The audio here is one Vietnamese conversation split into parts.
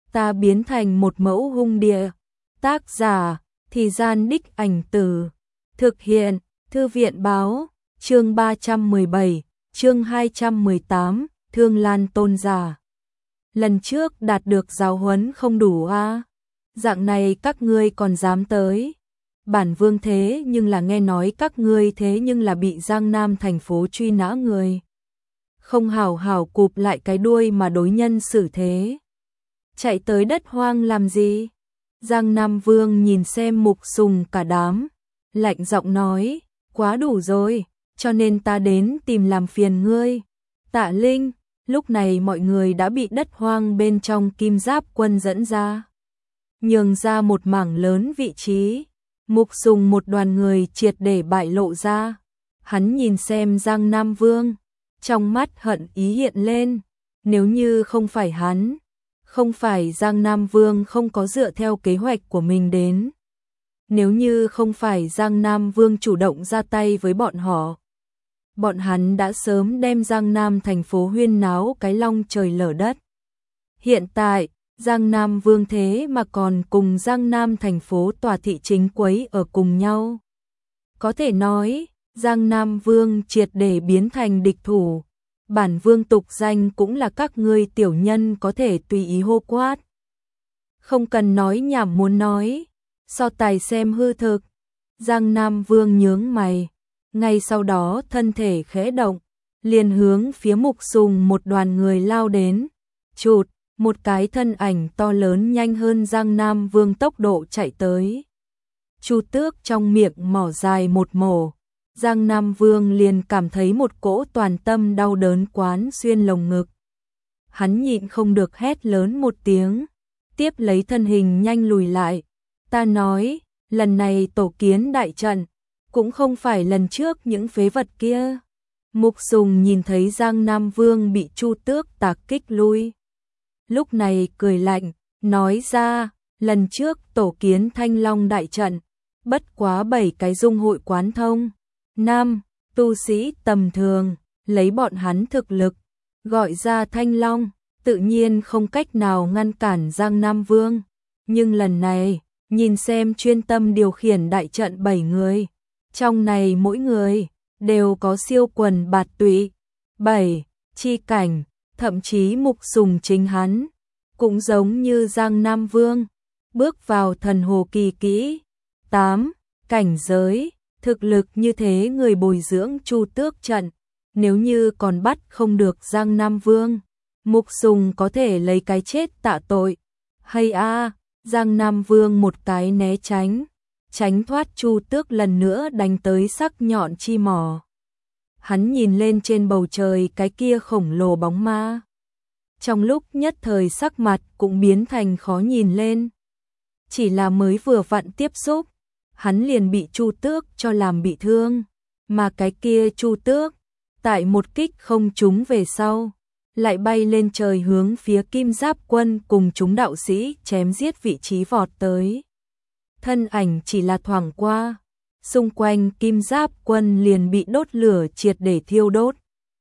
ta biến thành một mẫu hung địa. Tác giả, Thì Gian Đích Ảnh Từ. Thực hiện, Thư viện báo, chương 317, chương 218, Thương Lan Tôn giả. Lần trước đạt được giáo huấn không đủ à? Dạng này các ngươi còn dám tới. Bản vương thế nhưng là nghe nói các ngươi thế nhưng là bị Giang Nam thành phố truy nã người. Không hảo hảo cụp lại cái đuôi mà đối nhân xử thế. Chạy tới đất hoang làm gì? Giang Nam Vương nhìn xem Mục Sùng cả đám, lạnh giọng nói, quá đủ rồi, cho nên ta đến tìm làm phiền ngươi. Tạ Linh, lúc này mọi người đã bị đất hoang bên trong Kim Giáp quân dẫn ra. Nhường ra một mảng lớn vị trí, Mục Sùng một đoàn người triệt để bại lộ ra. Hắn nhìn xem Giang Nam Vương, trong mắt hận ý hiện lên, nếu như không phải hắn, không phải Giang Nam Vương không có dựa theo kế hoạch của mình đến. Nếu như không phải Giang Nam Vương chủ động ra tay với bọn họ, bọn hắn đã sớm đem Giang Nam thành phố huyên náo cái long trời lở đất. Hiện tại, Giang Nam Vương thế mà còn cùng Giang Nam thành phố tòa thị chính quấy ở cùng nhau. Có thể nói, Giang Nam Vương triệt để biến thành địch thủ. Bản vương tục danh cũng là các ngươi tiểu nhân có thể tùy ý hô quát. Không cần nói nhảm muốn nói, so tài xem hư thực. Giang Nam Vương nhướng mày, ngay sau đó thân thể khẽ động, liền hướng phía Mục Sùng một đoàn người lao đến. Chụt, một cái thân ảnh to lớn nhanh hơn Giang Nam Vương tốc độ chạy tới. Chu Tước trong miệng mỏ dài một mổ. Giang Nam Vương liền cảm thấy một cỗ toàn tâm đau đớn quán xuyên lồng ngực. Hắn nhịn không được hét lớn một tiếng, tiếp lấy thân hình nhanh lùi lại. Ta nói, lần này tổ kiến đại trận, cũng không phải lần trước những phế vật kia. Mục Sùng nhìn thấy Giang Nam Vương bị Chu Tước tạc kích lui. Lúc này cười lạnh, nói ra, lần trước tổ kiến Thanh Long đại trận, bất quá 7 cái dung hội quán thông. Nam, tu sĩ tầm thường, lấy bọn hắn thực lực, gọi ra Thanh Long, tự nhiên không cách nào ngăn cản Giang Nam Vương. Nhưng lần này, nhìn xem chuyên tâm điều khiển đại trận 7 người, trong này mỗi người đều có siêu quần bạt tụy, 7 chi cảnh, thậm chí Mục Sùng chính hắn, cũng giống như Giang Nam Vương, bước vào thần hồ kỳ kỹ, 8 cảnh giới. Thực lực như thế người bồi dưỡng Chu Tước trận, nếu như còn bắt không được Giang Nam Vương, Mục Sùng có thể lấy cái chết tạ tội. Hay a, Giang Nam Vương một cái né tránh, tránh thoát Chu Tước lần nữa đánh tới sắc nhọn chi mỏ. Hắn nhìn lên trên bầu trời cái kia khổng lồ bóng ma. Trong lúc nhất thời sắc mặt cũng biến thành khó nhìn lên. Chỉ là mới vừa vặn tiếp xúc, hắn liền bị Chu Tước cho làm bị thương, mà cái kia Chu Tước, tại một kích không trúng về sau, lại bay lên trời hướng phía Kim Giáp quân cùng chúng đạo sĩ chém giết vị trí vọt tới. Thân ảnh chỉ là thoảng qua, xung quanh Kim Giáp quân liền bị đốt lửa triệt để thiêu đốt.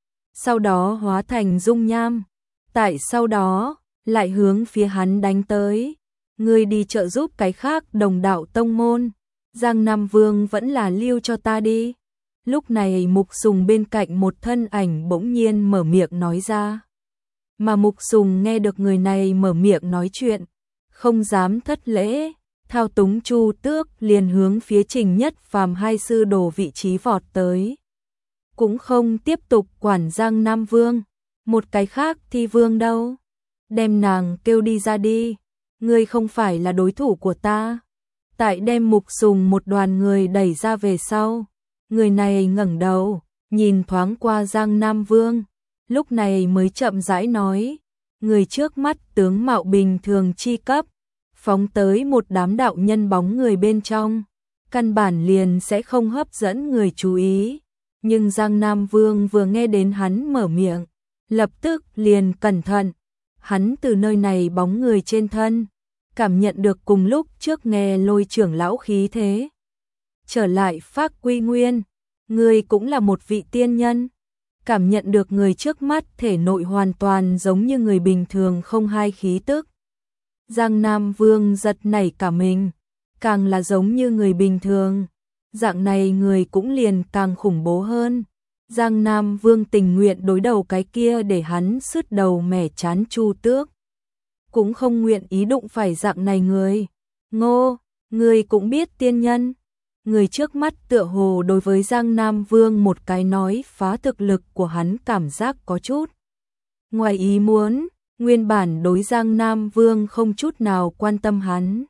Sau đó hóa thành dung nham, tại sau đó, lại hướng phía hắn đánh tới. Ngươi đi trợ giúp cái khác đồng đạo tông môn. Giang Nam Vương vẫn là lưu cho ta đi. Lúc này Mục Sùng bên cạnh một thân ảnh bỗng nhiên mở miệng nói ra. Mà Mục Sùng nghe được người này mở miệng nói chuyện, không dám thất lễ, thao túng Chu Tước liền hướng phía Trình Nhất Phàm hai sư đồ vị trí vọt tới. Cũng không tiếp tục quản Giang Nam Vương, một cái khác Thi Vương đâu. Đem nàng kêu đi ra đi, ngươi không phải là đối thủ của ta. Tại đem Mục Sùng một đoàn người đẩy ra về sau, người này ngẩng đầu, nhìn thoáng qua Giang Nam Vương, lúc này mới chậm rãi nói, người trước mắt tướng mạo bình thường chi cấp, phóng tới một đám đạo nhân bóng người bên trong, căn bản liền sẽ không hấp dẫn người chú ý. Nhưng Giang Nam Vương vừa nghe đến hắn mở miệng, lập tức liền cẩn thận, hắn từ nơi này bóng người trên thân, cảm nhận được cùng lúc trước nghe Lôi trưởng lão khí thế. Trở lại Phác Quy Nguyên, người cũng là một vị tiên nhân. Cảm nhận được người trước mắt thể nội hoàn toàn giống như người bình thường không hai khí tức. Giang Nam Vương giật nảy cả mình, càng là giống như người bình thường, dạng này người cũng liền càng khủng bố hơn. Giang Nam Vương tình nguyện đối đầu cái kia để hắn sứt đầu mẻ chán Chu Tước, cũng không nguyện ý đụng phải dạng này người. Ngô, người cũng biết tiên nhân. Người trước mắt tựa hồ đối với Giang Nam Vương một cái nói phá thực lực của hắn cảm giác có chút ngoài ý muốn, nguyên bản đối Giang Nam Vương không chút nào quan tâm hắn.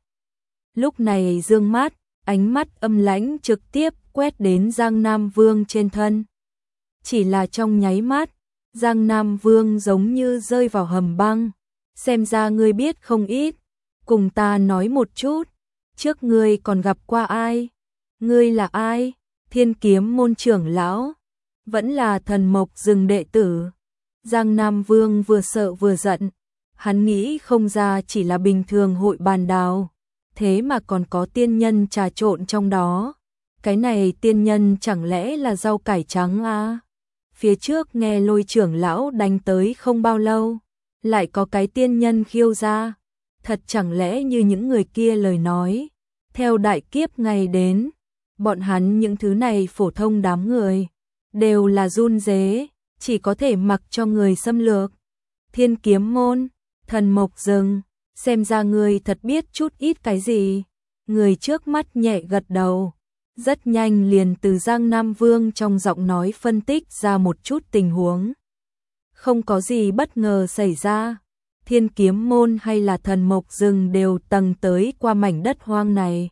Lúc này dương mắt, ánh mắt âm lãnh trực tiếp quét đến Giang Nam Vương trên thân. Chỉ là trong nháy mắt, Giang Nam Vương giống như rơi vào hầm băng. Xem ra ngươi biết không ít, cùng ta nói một chút, trước ngươi còn gặp qua ai? Ngươi là ai? Thiên Kiếm môn trưởng lão, vẫn là Thần Mộc Rừng đệ tử. Giang Nam Vương vừa sợ vừa giận, hắn nghĩ không ra chỉ là bình thường hội bàn đào, thế mà còn có tiên nhân trà trộn trong đó. Cái này tiên nhân chẳng lẽ là rau cải trắng à? Phía trước nghe Lôi trưởng lão đánh tới không bao lâu, lại có cái tiên nhân khiêu ra. Thật chẳng lẽ như những người kia lời nói, theo đại kiếp ngày đến, bọn hắn những thứ này phổ thông đám người, đều là run rế, chỉ có thể mặc cho người xâm lược. Thiên Kiếm môn, Thần Mộc Rừng, xem ra người thật biết chút ít cái gì. Người trước mắt nhẹ gật đầu, rất nhanh liền từ Giang Nam Vương trong giọng nói phân tích ra một chút tình huống. Không có gì bất ngờ xảy ra, Thiên Kiếm môn hay là Thần Mộc Rừng đều từng tới qua mảnh đất hoang này.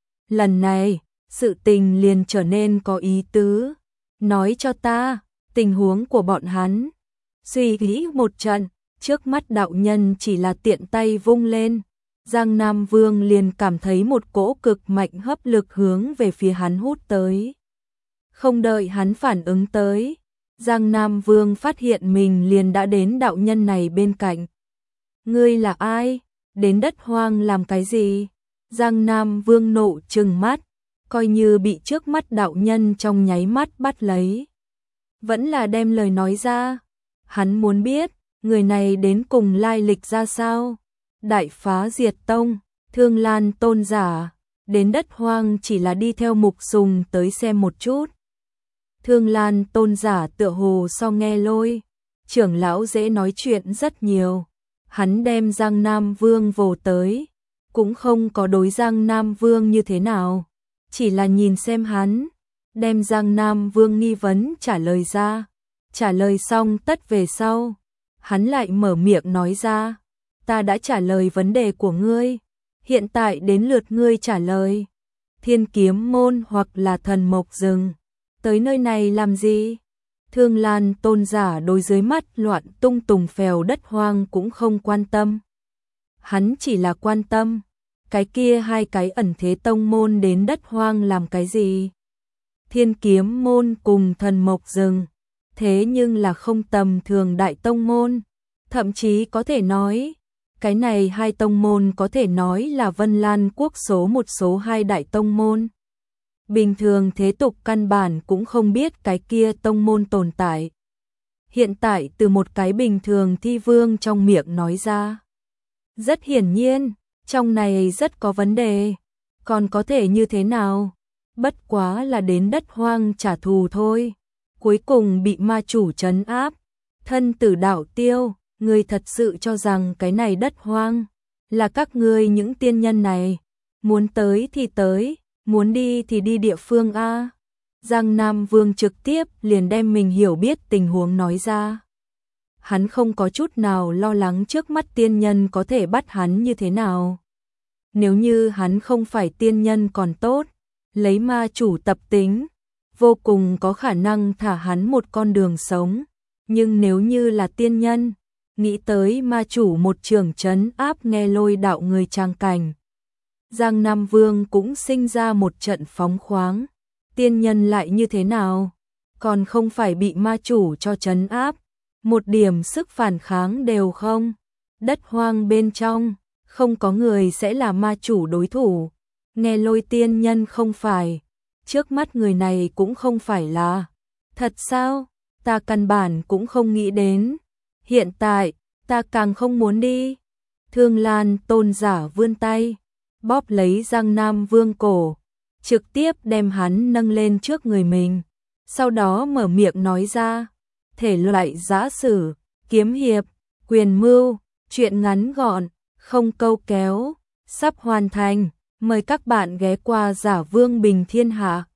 Lần này, sự tình liền trở nên có ý tứ. Nói cho ta, tình huống của bọn hắn. Suy nghĩ một trận, trước mắt đạo nhân chỉ là tiện tay vung lên. Giang Nam Vương liền cảm thấy một cỗ cực mạnh hấp lực hướng về phía hắn hút tới. Không đợi hắn phản ứng tới, Giang Nam Vương phát hiện mình liền đã đến đạo nhân này bên cạnh. Ngươi là ai? Đến đất hoang làm cái gì? Giang Nam Vương nộ trừng mắt, coi như bị trước mắt đạo nhân trong nháy mắt bắt lấy. Vẫn là đem lời nói ra. Hắn muốn biết, người này đến cùng lai lịch ra sao? Đại Phá Diệt Tông, Thương Lan tôn giả, đến đất hoang chỉ là đi theo Mục Sùng tới xem một chút. Thương Lan tôn giả tựa hồ so nghe Lôi trưởng lão dễ nói chuyện rất nhiều. Hắn đem Giang Nam Vương vồ tới, cũng không có đối Giang Nam Vương như thế nào, chỉ là nhìn xem hắn, đem Giang Nam Vương nghi vấn trả lời ra. Trả lời xong tất về sau, hắn lại mở miệng nói ra, ta đã trả lời vấn đề của ngươi, hiện tại đến lượt ngươi trả lời. Thiên Kiếm môn hoặc là Thần Mộc Rừng, tới nơi này làm gì? Thương Lan tôn giả đối dưới mắt loạn tung tùng phèo đất hoang cũng không quan tâm. Hắn chỉ là quan tâm, cái kia hai cái ẩn thế tông môn đến đất hoang làm cái gì? Thiên Kiếm môn cùng Thần Mộc Rừng, thế nhưng là không tầm thường đại tông môn, thậm chí có thể nói, cái này hai tông môn có thể nói là Vân Lan quốc số một số hai đại tông môn. Bình thường thế tục căn bản cũng không biết cái kia tông môn tồn tại. Hiện tại từ một cái bình thường thi vương trong miệng nói ra. Rất hiển nhiên, trong này rất có vấn đề. Còn có thể như thế nào? Bất quá là đến đất hoang trả thù thôi. Cuối cùng bị ma chủ trấn áp. Thân tử đạo tiêu, ngươi thật sự cho rằng cái này đất hoang là các ngươi những tiên nhân này. Muốn tới thì tới, muốn đi thì đi địa phương A. Giang Nam Vương trực tiếp liền đem mình hiểu biết tình huống nói ra. Hắn không có chút nào lo lắng trước mắt tiên nhân có thể bắt hắn như thế nào. Nếu như hắn không phải tiên nhân còn tốt, lấy ma chủ tập tính, vô cùng có khả năng thả hắn một con đường sống. Nhưng nếu như là tiên nhân, nghĩ tới ma chủ một trường trấn áp nghe Lôi đạo người trang cảnh, Giang Nam Vương cũng sinh ra một trận phóng khoáng. Tiên nhân lại như thế nào? Còn không phải bị ma chủ cho trấn áp, một điểm sức phản kháng đều không. Đất hoang bên trong, không có người sẽ là ma chủ đối thủ. Nghe Lôi tiên nhân không phải, trước mắt người này cũng không phải là. Thật sao? Ta căn bản cũng không nghĩ đến. Hiện tại, ta càng không muốn đi. Thương Lan Tôn giả vươn tay, bóp lấy Giang Nam Vương cổ, trực tiếp đem hắn nâng lên trước người mình. Sau đó mở miệng nói ra, thể loại giã sử, kiếm hiệp, quyền mưu, truyện ngắn gọn, không câu kéo, sắp hoàn thành. Mời các bạn ghé qua Giả Vương Bình Thiên Hạ.